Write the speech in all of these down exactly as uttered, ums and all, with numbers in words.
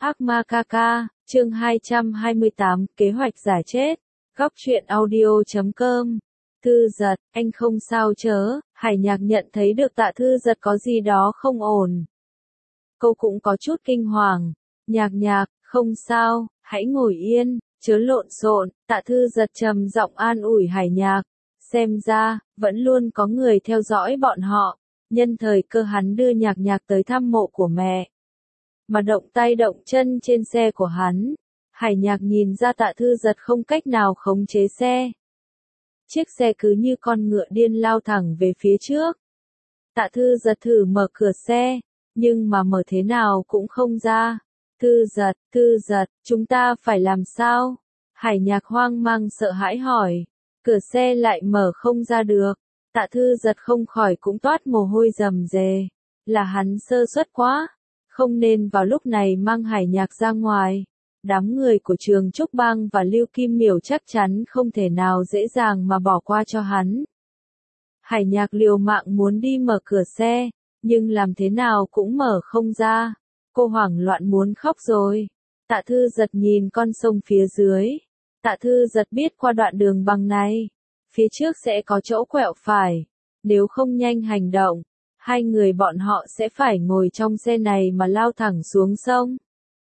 Ác ma ca ca, chương hai trăm hai mươi tám, kế hoạch giả chết. Góc truyện audio chấm com. Thư Giật, anh không sao chớ? Hải Nhạc nhận thấy được Tạ Thư Giật có gì đó không ổn. Cô cũng có chút kinh hoàng. Nhạc Nhạc, không sao, hãy ngồi yên, chớ lộn xộn. Tạ Thư Giật trầm giọng an ủi Hải Nhạc. Xem ra, vẫn luôn có người theo dõi bọn họ. Nhân thời cơ hắn đưa Nhạc Nhạc tới thăm mộ của mẹ. Mà động tay động chân trên xe của hắn. Hải Nhạc nhìn ra Tạ Thư Giật không cách nào khống chế xe. Chiếc xe cứ như con ngựa điên lao thẳng về phía trước. Tạ Thư Giật thử mở cửa xe, nhưng mà mở thế nào cũng không ra. Thư Giật, Thư Giật, chúng ta phải làm sao? Hải Nhạc hoang mang sợ hãi hỏi. Cửa xe lại mở không ra được. Tạ Thư Giật không khỏi cũng toát mồ hôi rầm rề. Là hắn sơ suất quá. Không nên vào lúc này mang Hải Nhạc ra ngoài. Đám người của Trường Trúc Bang và Lưu Kim Miểu chắc chắn không thể nào dễ dàng mà bỏ qua cho hắn. Hải Nhạc liều mạng muốn đi mở cửa xe, nhưng làm thế nào cũng mở không ra. Cô hoảng loạn muốn khóc rồi. Tạ Thư Giật nhìn con sông phía dưới. Tạ Thư Giật biết qua đoạn đường bằng này, phía trước sẽ có chỗ quẹo phải. Nếu không nhanh hành động, hai người bọn họ sẽ phải ngồi trong xe này mà lao thẳng xuống sông.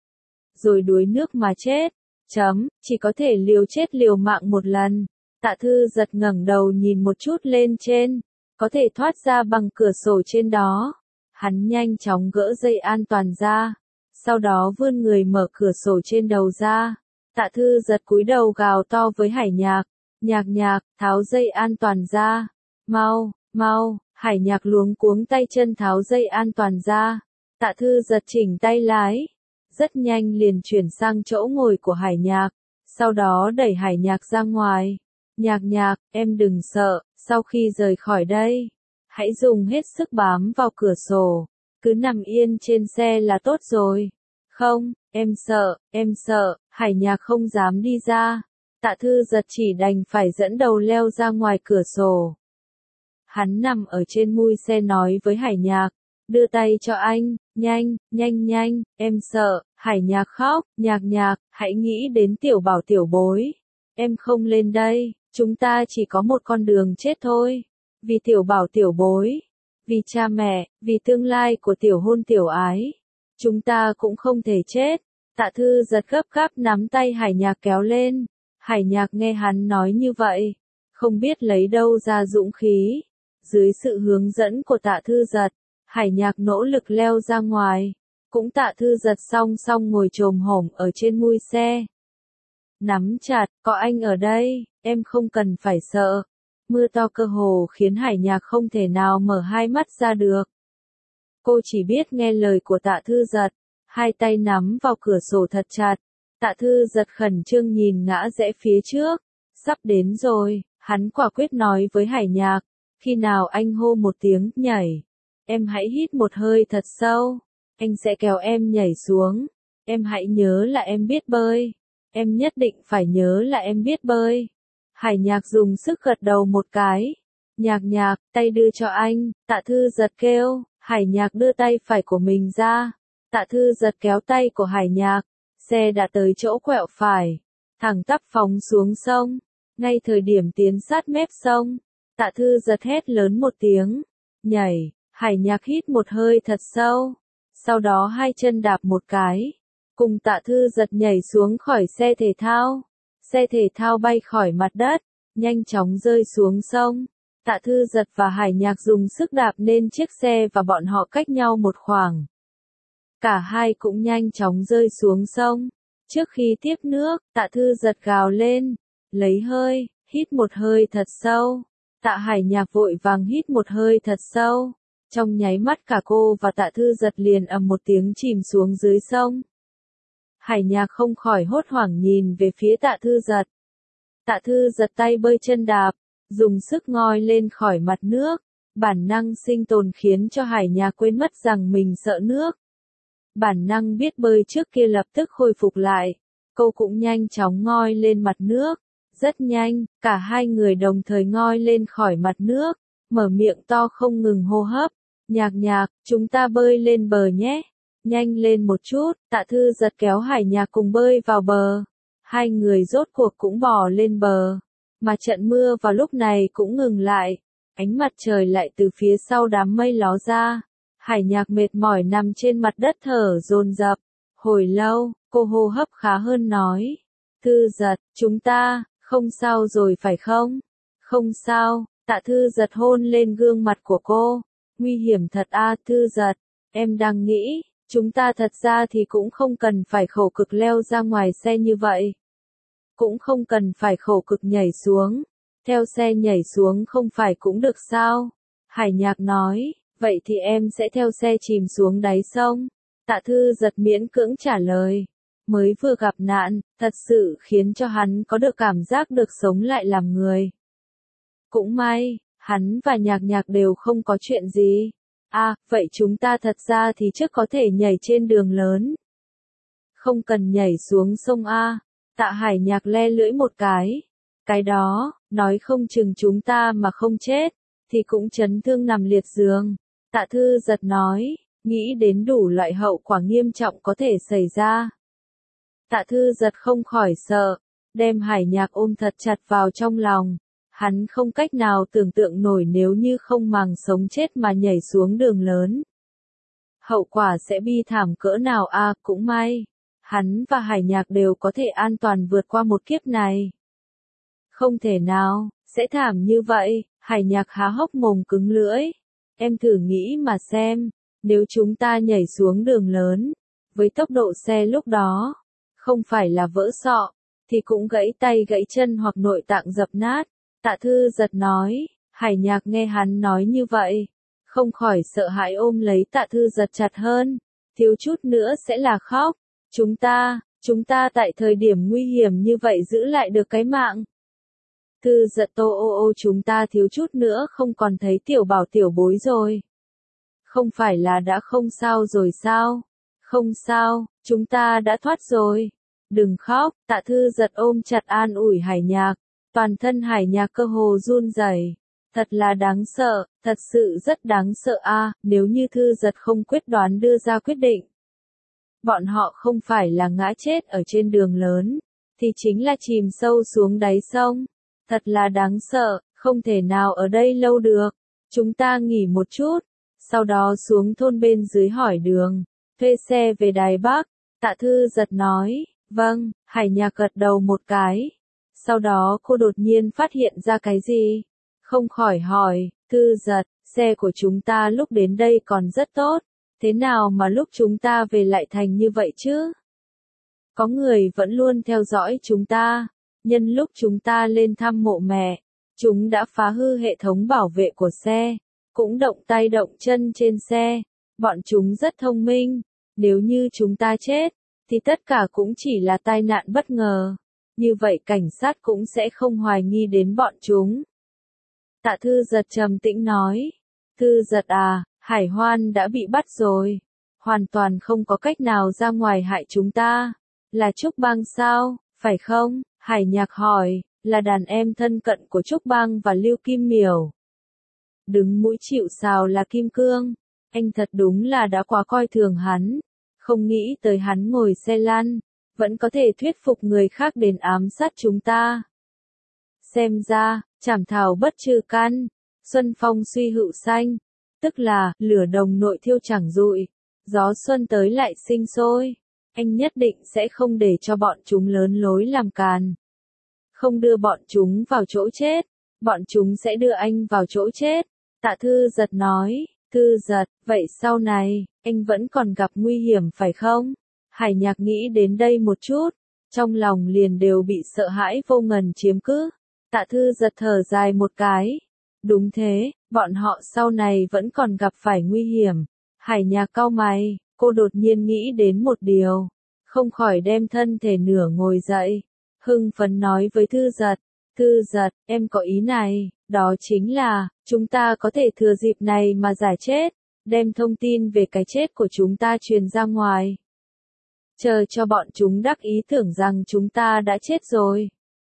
Rồi đuối nước mà chết. Chấm, chỉ có thể liều chết liều mạng một lần. Tạ Thư Giật ngẩng đầu nhìn một chút lên trên. Có thể thoát ra bằng cửa sổ trên đó. Hắn nhanh chóng gỡ dây an toàn ra. Sau đó vươn người mở cửa sổ trên đầu ra. Tạ Thư Giật cúi đầu gào to với Hải Nhạc. Nhạc Nhạc, tháo dây an toàn ra. Mau, mau. Hải Nhạc luống cuống tay chân tháo dây an toàn ra. Tạ Thư Giật chỉnh tay lái. Rất nhanh liền chuyển sang chỗ ngồi của Hải Nhạc. Sau đó đẩy Hải Nhạc ra ngoài. Nhạc Nhạc, em đừng sợ, sau khi rời khỏi đây, hãy dùng hết sức bám vào cửa sổ. Cứ nằm yên trên xe là tốt rồi. Không, em sợ, em sợ. Hải Nhạc không dám đi ra. Tạ Thư Giật chỉ đành phải dẫn đầu leo ra ngoài cửa sổ. Hắn nằm ở trên mui xe nói với Hải Nhạc. Đưa tay cho anh, nhanh, nhanh nhanh, em sợ. Hải Nhạc khóc. Nhạc Nhạc, hãy nghĩ đến tiểu bảo tiểu bối. Em không lên đây, chúng ta chỉ có một con đường chết thôi. Vì tiểu bảo tiểu bối, vì cha mẹ, vì tương lai của tiểu hôn tiểu ái. Chúng ta cũng không thể chết. Tạ Thư Giật gấp gáp nắm tay Hải Nhạc kéo lên. Hải Nhạc nghe hắn nói như vậy, không biết lấy đâu ra dũng khí. Dưới sự hướng dẫn của Tạ Thư Giật, Hải Nhạc nỗ lực leo ra ngoài. Cũng Tạ Thư Giật song song ngồi chồm hổm ở trên mui xe. Nắm chặt, có anh ở đây, em không cần phải sợ. Mưa to cơ hồ khiến Hải Nhạc không thể nào mở hai mắt ra được. Cô chỉ biết nghe lời của Tạ Thư Giật, hai tay nắm vào cửa sổ thật chặt. Tạ Thư Giật khẩn trương nhìn ngã rẽ phía trước. Sắp đến rồi, hắn quả quyết nói với Hải Nhạc. Khi nào anh hô một tiếng nhảy, em hãy hít một hơi thật sâu. Anh sẽ kéo em nhảy xuống. Em hãy nhớ là em biết bơi. Em nhất định phải nhớ là em biết bơi. Hải Nhạc dùng sức gật đầu một cái. Nhạc Nhạc, tay đưa cho anh. Tạ Thư Giật kêu. Hải Nhạc đưa tay phải của mình ra. Tạ Thư Giật kéo tay của Hải Nhạc. Xe đã tới chỗ quẹo phải. Thẳng tắp phóng xuống sông. Ngay thời điểm tiến sát mép sông, Tạ Thư Giật hét lớn một tiếng. Nhảy. Hải Nhạc hít một hơi thật sâu. Sau đó hai chân đạp một cái. Cùng Tạ Thư Giật nhảy xuống khỏi xe thể thao. Xe thể thao bay khỏi mặt đất, nhanh chóng rơi xuống sông. Tạ Thư Giật và Hải Nhạc dùng sức đạp nên chiếc xe và bọn họ cách nhau một khoảng. Cả hai cũng nhanh chóng rơi xuống sông. Trước khi tiếp nước, Tạ Thư Giật gào lên. Lấy hơi, hít một hơi thật sâu. Tạ Hải Nhạc vội vàng hít một hơi thật sâu. Trong nháy mắt cả cô và Tạ Thư Giật liền ầm một tiếng chìm xuống dưới sông. Hải Nhạc không khỏi hốt hoảng nhìn về phía Tạ Thư Giật. Tạ Thư Giật tay bơi chân đạp, dùng sức ngoi lên khỏi mặt nước. Bản năng sinh tồn khiến cho Hải Nhạc quên mất rằng mình sợ nước. Bản năng biết bơi trước kia lập tức khôi phục lại. Cô cũng nhanh chóng ngoi lên mặt nước. Rất nhanh, cả hai người đồng thời ngoi lên khỏi mặt nước, mở miệng to không ngừng hô hấp. Nhạc Nhạc, chúng ta bơi lên bờ nhé. Nhanh lên một chút, Tạ Thư Giật kéo Hải Nhạc cùng bơi vào bờ. Hai người rốt cuộc cũng bò lên bờ. Mà trận mưa vào lúc này cũng ngừng lại. Ánh mặt trời lại từ phía sau đám mây ló ra. Hải Nhạc mệt mỏi nằm trên mặt đất thở dồn dập. Hồi lâu, cô hô hấp khá hơn nói. Thư Giật, chúng ta, không sao rồi phải không? Không sao, Tạ Thư Giật hôn lên gương mặt của cô. Nguy hiểm thật a Thư Giật, em đang nghĩ, chúng ta thật ra thì cũng không cần phải khổ cực leo ra ngoài xe như vậy. Cũng không cần phải khổ cực nhảy xuống. Theo xe nhảy xuống không phải cũng được sao? Hải Nhạc nói, vậy thì em sẽ theo xe chìm xuống đáy sông. Tạ Thư Giật miễn cưỡng trả lời. Mới vừa gặp nạn, thật sự khiến cho hắn có được cảm giác được sống lại làm người. Cũng may, hắn và Nhạc Nhạc đều không có chuyện gì. À, vậy chúng ta thật ra thì trước có thể nhảy trên đường lớn. Không cần nhảy xuống sông A. Tạ Hải Nhạc le lưỡi một cái. Cái đó, nói không chừng chúng ta mà không chết, thì cũng chấn thương nằm liệt giường. Tạ Thư Giật nói, nghĩ đến đủ loại hậu quả nghiêm trọng có thể xảy ra. Tạ Thư Giật không khỏi sợ, đem Hải Nhạc ôm thật chặt vào trong lòng. Hắn không cách nào tưởng tượng nổi nếu như không màng sống chết mà nhảy xuống đường lớn. Hậu quả sẽ bi thảm cỡ nào a à, cũng may. Hắn và Hải Nhạc đều có thể an toàn vượt qua một kiếp này. Không thể nào, sẽ thảm như vậy, Hải Nhạc há hốc mồm cứng lưỡi. Em thử nghĩ mà xem, nếu chúng ta nhảy xuống đường lớn, với tốc độ xe lúc đó, không phải là vỡ sọ, thì cũng gãy tay gãy chân hoặc nội tạng dập nát. Tạ Thư Giật nói, Hải Nhạc nghe hắn nói như vậy, không khỏi sợ hãi ôm lấy Tạ Thư Giật chặt hơn, thiếu chút nữa sẽ là khóc. Chúng ta, chúng ta tại thời điểm nguy hiểm như vậy giữ lại được cái mạng. Thư Giật tô ô ô chúng ta thiếu chút nữa không còn thấy tiểu bảo tiểu bối rồi. Không phải là đã không sao rồi sao? Không sao, chúng ta đã thoát rồi. Đừng khóc, Tạ Thư Giật ôm chặt an ủi Hải Nhạc. Toàn thân Hải Nhạc cơ hồ run rẩy. Thật là đáng sợ, thật sự rất đáng sợ a, nếu như Thư Giật không quyết đoán đưa ra quyết định. Bọn họ không phải là ngã chết ở trên đường lớn, thì chính là chìm sâu xuống đáy sông. Thật là đáng sợ, không thể nào ở đây lâu được. Chúng ta nghỉ một chút, sau đó xuống thôn bên dưới hỏi đường, thuê xe về Đài Bắc. Tạ Thư Giật nói, vâng, Hải Nhạc gật đầu một cái. Sau đó cô đột nhiên phát hiện ra cái gì? Không khỏi hỏi, Thư Giật, xe của chúng ta lúc đến đây còn rất tốt, thế nào mà lúc chúng ta về lại thành như vậy chứ? Có người vẫn luôn theo dõi chúng ta, nhân lúc chúng ta lên thăm mộ mẹ, chúng đã phá hư hệ thống bảo vệ của xe, cũng động tay động chân trên xe, bọn chúng rất thông minh, nếu như chúng ta chết, thì tất cả cũng chỉ là tai nạn bất ngờ. Như vậy cảnh sát cũng sẽ không hoài nghi đến bọn chúng. Tạ Thư Giật trầm tĩnh nói. Thư Giật à, Hải Hoan đã bị bắt rồi. Hoàn toàn không có cách nào ra ngoài hại chúng ta. Là Trúc Bang sao, phải không? Hải Nhạc hỏi, là đàn em thân cận của Trúc Bang và Lưu Kim Miểu. Đứng mũi chịu sào là Kim Cương. Anh thật đúng là đã quá coi thường hắn. Không nghĩ tới hắn ngồi xe lăn, vẫn có thể thuyết phục người khác đến ám sát chúng ta. Xem ra, chảm thảo bất trừ căn, xuân phong suy hữu xanh, tức là, lửa đồng nội thiêu chẳng rụi, gió xuân tới lại sinh sôi. Anh nhất định sẽ không để cho bọn chúng lớn lối làm càn. Không đưa bọn chúng vào chỗ chết, bọn chúng sẽ đưa anh vào chỗ chết. Tạ Thư Giật nói, Thư Giật, vậy sau này, anh vẫn còn gặp nguy hiểm phải không? Hải Nhạc nghĩ đến đây một chút, trong lòng liền đều bị sợ hãi vô ngần chiếm cứ. Tạ Thư Giật thở dài một cái. Đúng thế, bọn họ sau này vẫn còn gặp phải nguy hiểm. Hải Nhạc cau mày, cô đột nhiên nghĩ đến một điều, không khỏi đem thân thể nửa ngồi dậy, hưng phấn nói với Thư Giật, Thư Giật, em có ý này, đó chính là, chúng ta có thể thừa dịp này mà giải chết, đem thông tin về cái chết của chúng ta truyền ra ngoài. Chờ cho bọn chúng đắc ý tưởng rằng chúng ta đã chết rồi.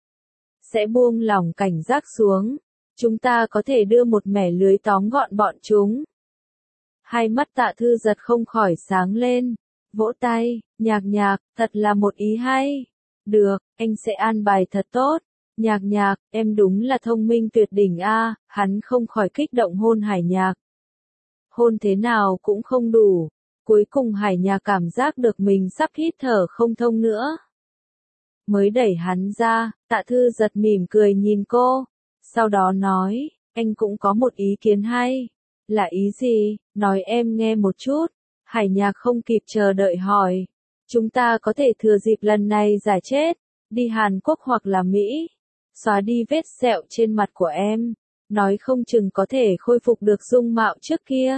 Sẽ buông lỏng cảnh giác xuống, chúng ta có thể đưa một mẻ lưới tóm gọn bọn chúng. Hai mắt Tạ Thư Giật không khỏi sáng lên, Vỗ tay, nhạc nhạc, thật là một ý hay. Được, anh sẽ an bài thật tốt. Nhạc nhạc, em đúng là thông minh tuyệt đỉnh a, hắn không khỏi kích động hôn Hải Nhạc. Hôn thế nào cũng không đủ. Cuối cùng Hải Nhạc cảm giác được mình sắp hít thở không thông nữa. Mới đẩy hắn ra, Tạ Thư Giật mỉm cười nhìn cô. Sau đó nói, anh cũng có một ý kiến hay. Là ý gì? Nói em nghe một chút. Hải Nhạc không kịp chờ đợi hỏi. Chúng ta có thể thừa dịp lần này giải chết, đi Hàn Quốc hoặc là Mỹ, xóa đi vết sẹo trên mặt của em, nói không chừng có thể khôi phục được dung mạo trước kia.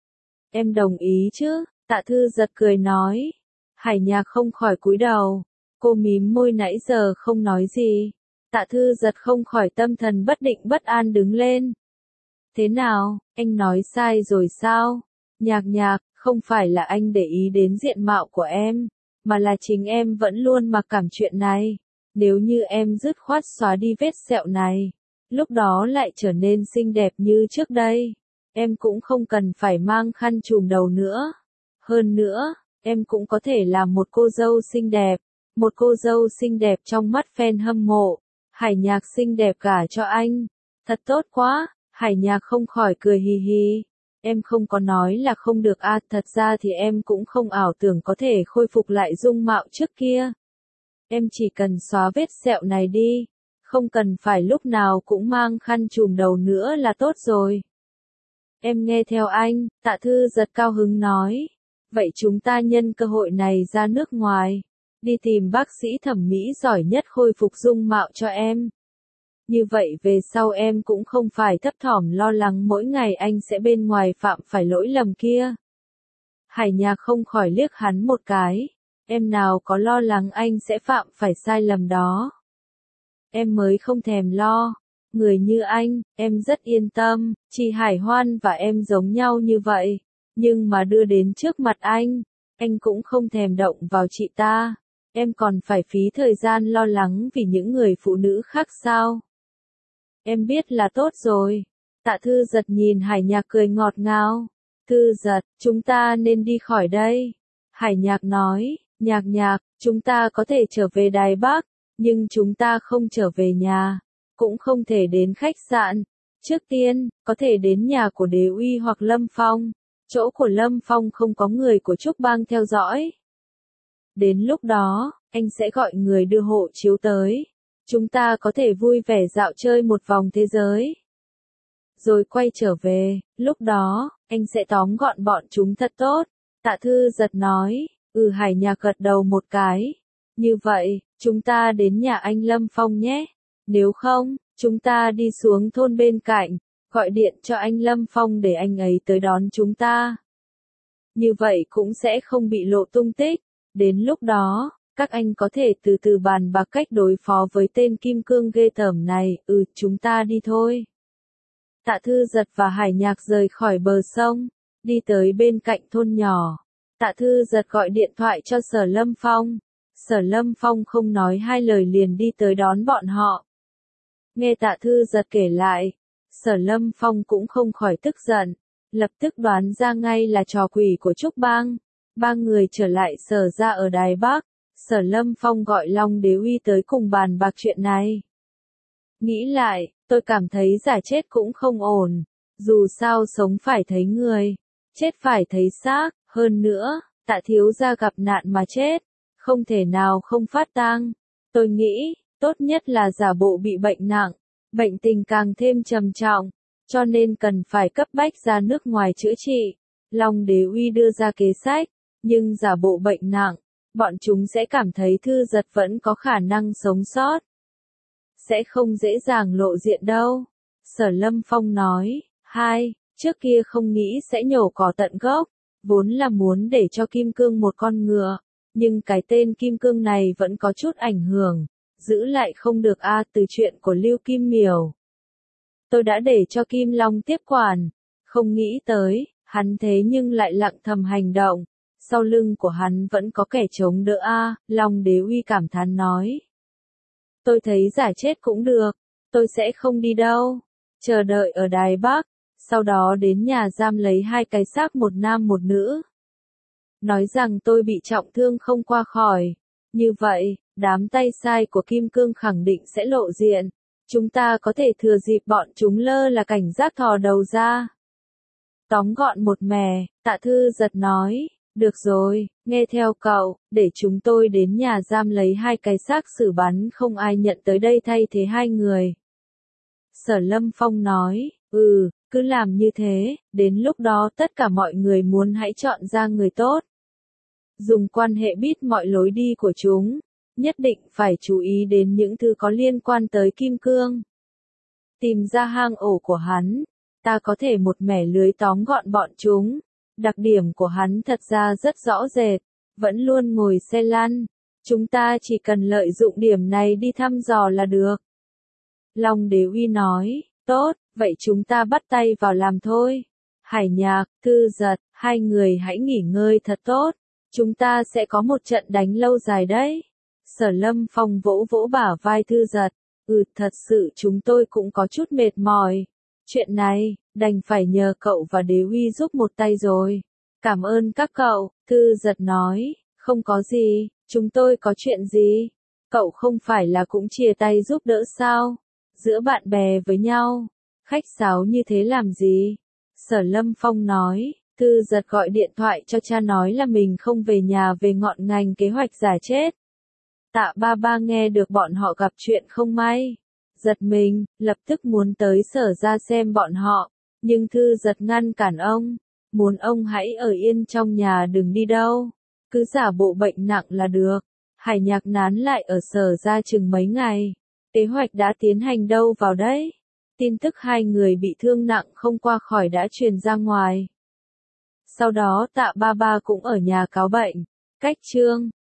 Em đồng ý chứ? Tạ Thư Giật cười nói. Hải Nhạc không khỏi cúi đầu, cô mím môi nãy giờ không nói gì. Tạ Thư Giật không khỏi tâm thần bất định bất an đứng lên. Thế nào, anh nói sai rồi sao? Nhạc nhạc, không phải là anh để ý đến diện mạo của em, mà là chính em vẫn luôn mặc cảm chuyện này. Nếu như em dứt khoát xóa đi vết sẹo này, lúc đó lại trở nên xinh đẹp như trước đây. Em cũng không cần phải mang khăn trùm đầu nữa. Hơn nữa, em cũng có thể là một cô dâu xinh đẹp. Một cô dâu xinh đẹp trong mắt fan hâm mộ. Hải Nhạc xinh đẹp cả cho anh. Thật tốt quá, Hải Nhạc không khỏi cười hì hì. Em không có nói là không được à, thật ra thì em cũng không ảo tưởng có thể khôi phục lại dung mạo trước kia. Em chỉ cần xóa vết sẹo này đi, không cần phải lúc nào cũng mang khăn trùm đầu nữa là tốt rồi. Em nghe theo anh, Tạ Thư Giật cao hứng nói. Vậy chúng ta nhân cơ hội này ra nước ngoài, đi tìm bác sĩ thẩm mỹ giỏi nhất khôi phục dung mạo cho em. Như vậy về sau em cũng không phải thấp thỏm lo lắng mỗi ngày anh sẽ bên ngoài phạm phải lỗi lầm kia. Hải Nhạc không khỏi liếc hắn một cái. Em nào có lo lắng anh sẽ phạm phải sai lầm đó. Em mới không thèm lo. Người như anh, em rất yên tâm. Chị Hải Hoan và em giống nhau như vậy. Nhưng mà đưa đến trước mặt anh, anh cũng không thèm động vào chị ta. Em còn phải phí thời gian lo lắng vì những người phụ nữ khác sao? Em biết là tốt rồi. Tạ Thư Giật nhìn Hải Nhạc cười ngọt ngào. Thư Giật, chúng ta nên đi khỏi đây. Hải Nhạc nói, Nhạc Nhạc, chúng ta có thể trở về Đài Bắc, nhưng chúng ta không trở về nhà, cũng không thể đến khách sạn. Trước tiên, có thể đến nhà của Đế Uy hoặc Lâm Phong. Chỗ của Lâm Phong không có người của Trúc Bang theo dõi. Đến lúc đó, anh sẽ gọi người đưa hộ chiếu tới. Chúng ta có thể vui vẻ dạo chơi một vòng thế giới. Rồi quay trở về, lúc đó, anh sẽ tóm gọn bọn chúng thật tốt. Tạ Thư Giật nói, ừ Hải Nhạc gật đầu một cái. Như vậy, chúng ta đến nhà anh Lâm Phong nhé. Nếu không, chúng ta đi xuống thôn bên cạnh, gọi điện cho anh Lâm Phong để anh ấy tới đón chúng ta. Như vậy cũng sẽ không bị lộ tung tích. Đến lúc đó, các anh có thể từ từ bàn bạc cách đối phó với tên kim cương ghê tởm này. Ừ, chúng ta đi thôi. Tạ Thư Giật và Hải Nhạc rời khỏi bờ sông, đi tới bên cạnh thôn nhỏ. Tạ Thư Giật gọi điện thoại cho Sở Lâm Phong. Sở Lâm Phong không nói hai lời liền đi tới đón bọn họ. Nghe Tạ Thư Giật kể lại, Sở Lâm Phong cũng không khỏi tức giận, lập tức đoán ra ngay là trò quỷ của Trúc Bang. Ba người trở lại Sở ra ở Đài Bắc, Sở Lâm Phong gọi Long Đế Uy tới cùng bàn bạc chuyện này. Nghĩ lại, tôi cảm thấy giả chết cũng không ổn, dù sao sống phải thấy người, chết phải thấy xác, hơn nữa, Tạ thiếu gia gặp nạn mà chết, không thể nào không phát tang. Tôi nghĩ, tốt nhất là giả bộ bị bệnh nặng, bệnh tình càng thêm trầm trọng, cho nên cần phải cấp bách ra nước ngoài chữa trị. Long Đế Uy đưa ra kế sách, nhưng giả bộ bệnh nặng, bọn chúng sẽ cảm thấy Thư Giật vẫn có khả năng sống sót. Sẽ không dễ dàng lộ diện đâu. Sở Lâm Phong nói, hai, trước kia không nghĩ sẽ nhổ cỏ tận gốc, vốn là muốn để cho Kim Cương một con ngựa, nhưng cái tên Kim Cương này vẫn có chút ảnh hưởng, giữ lại không được a từ chuyện của Lưu Kim Miểu. Tôi đã để cho Kim Long tiếp quản, không nghĩ tới, hắn thế nhưng lại lặng thầm hành động, sau lưng của hắn vẫn có kẻ chống đỡ a, Long Đế Uy cảm thán nói. Tôi thấy giả chết cũng được, tôi sẽ không đi đâu, chờ đợi ở Đài Bắc, sau đó đến nhà giam lấy hai cái xác một nam một nữ. nói rằng tôi bị trọng thương không qua khỏi. Như vậy, đám tay sai của Kim Cương khẳng định sẽ lộ diện. Chúng ta có thể thừa dịp bọn chúng lơ là cảnh giác thò đầu ra. Tóm gọn một mẻ, Tạ Thư Giật nói, được rồi, nghe theo cậu, để chúng tôi đến nhà giam lấy hai cái xác xử bắn không ai nhận tới đây thay thế hai người. Sở Lâm Phong nói, ừ, cứ làm như thế, đến lúc đó tất cả mọi người muốn hãy chọn ra người tốt. Dùng quan hệ biết mọi lối đi của chúng, nhất định phải chú ý đến những thứ có liên quan tới Kim Cương. Tìm ra hang ổ của hắn, ta có thể một mẻ lưới tóm gọn bọn chúng. Đặc điểm của hắn thật ra rất rõ rệt, vẫn luôn ngồi xe lăn. Chúng ta chỉ cần lợi dụng điểm này đi thăm dò là được. Long Đế Uy nói, tốt, vậy chúng ta bắt tay vào làm thôi. Hải Nhạc, Thư Giật, hai người hãy nghỉ ngơi thật tốt. Chúng ta sẽ có một trận đánh lâu dài đấy. Sở Lâm Phong vỗ vỗ bả vai Thư Giật. Ừ, thật sự chúng tôi cũng có chút mệt mỏi. Chuyện này, đành phải nhờ cậu và Đế Uy giúp một tay rồi. Cảm ơn các cậu, Thư Giật nói, không có gì, chúng tôi có chuyện gì? Cậu không phải là cũng chia tay giúp đỡ sao? Giữa bạn bè với nhau, khách sáo như thế làm gì? Sở Lâm Phong nói, Thư Giật gọi điện thoại cho cha nói là mình không về nhà về ngọn ngành kế hoạch giả chết. Tạ Ba Ba nghe được bọn họ gặp chuyện không may. Giật mình, lập tức muốn tới sở ra xem bọn họ, nhưng Thư Giật ngăn cản ông, muốn ông hãy ở yên trong nhà đừng đi đâu, cứ giả bộ bệnh nặng là được. Hải Nhạc nán lại ở sở ra chừng mấy ngày, kế hoạch đã tiến hành đâu vào đấy. Tin tức hai người bị thương nặng không qua khỏi đã truyền ra ngoài. Sau đó Tạ Ba Ba cũng ở nhà cáo bệnh, cách chương